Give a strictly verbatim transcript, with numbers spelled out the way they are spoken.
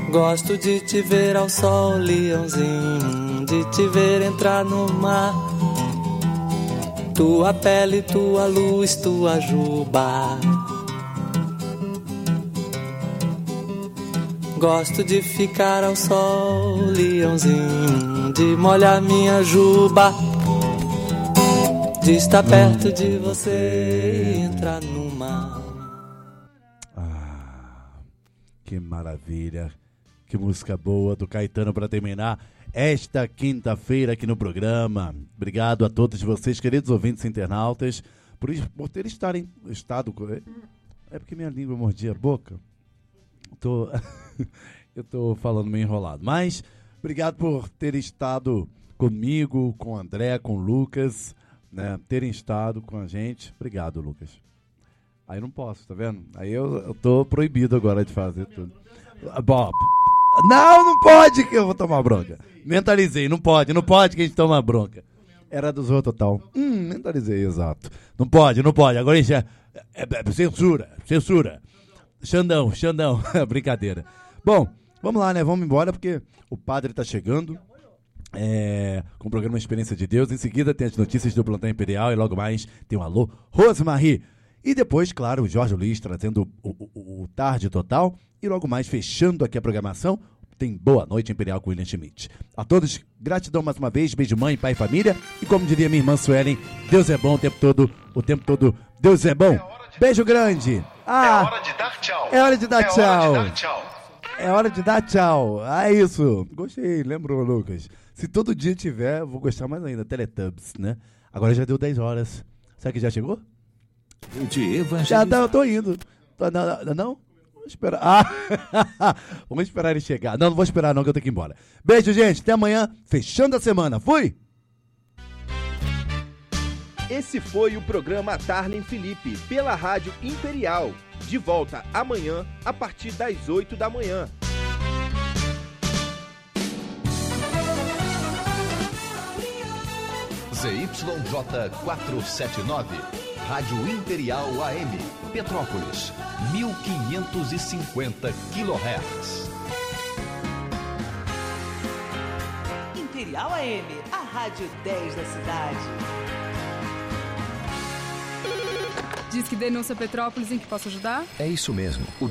Gosto de te ver ao sol, leãozinho, de te ver entrar no mar. Tua pele, tua luz, tua juba. Gosto de ficar ao sol, leãozinho, de molhar minha juba, de estar perto de você e entrar no mar. Ah, que maravilha. Que música boa do Caetano para terminar esta quinta-feira aqui no programa. Obrigado a todos vocês, queridos ouvintes internautas, por, por terem estarem, estado... É porque minha língua mordia a boca. Tô, eu tô falando meio enrolado. Mas obrigado por terem estado comigo, com o André, com o Lucas, né? Terem estado com a gente. Obrigado, Lucas. Aí não posso, tá vendo? Aí eu, eu tô proibido agora de fazer tudo. Bob... Não, não pode que eu vou tomar bronca. Mentalizei, não pode, não pode que a gente toma bronca. Era do Zorro Total. Hum, mentalizei, exato. Não pode, não pode. Agora a gente é, é, é censura, censura. Xandão, Xandão. Brincadeira. Bom, vamos lá, né? Vamos embora porque o padre tá chegando. É, com o programa Experiência de Deus. Em seguida tem as notícias do Plantão Imperial e logo mais tem o Alô Rosemarie. E depois, claro, o Jorge Luiz trazendo o, o, o Tarde Total. E logo mais, fechando aqui a programação, tem Boa Noite Imperial com William Schmidt. A todos, gratidão mais uma vez, beijo mãe, pai e família. E como diria minha irmã Suelen, Deus é bom o tempo todo, o tempo todo, Deus é bom. Beijo grande. Ah, é hora de dar tchau. É hora de dar é tchau. Hora de dar tchau. É hora de dar tchau. Ah, isso. Gostei, lembrou, Lucas? Se todo dia tiver, eu vou gostar mais ainda. Teletubbies, né? Agora já deu dez horas. Será que já chegou? Eu te evangelizar. Já tá, eu tô indo. Não, não, não? Vamos esperar. Ah, vamos esperar ele chegar. Não, não vou esperar não, que eu tenho que ir embora. Beijo, gente. Até amanhã. Fechando a semana. Fui! Esse foi o programa Tarlen Felipe, pela Rádio Imperial. De volta amanhã, a partir das oito da manhã. Z Y J quatrocentos e setenta e nove, Rádio Imperial A M, Petrópolis, mil quinhentos e cinquenta quilohertz. Imperial A M, a Rádio dez da cidade. Diz que denúncia Petrópolis, em que posso ajudar? É isso mesmo. O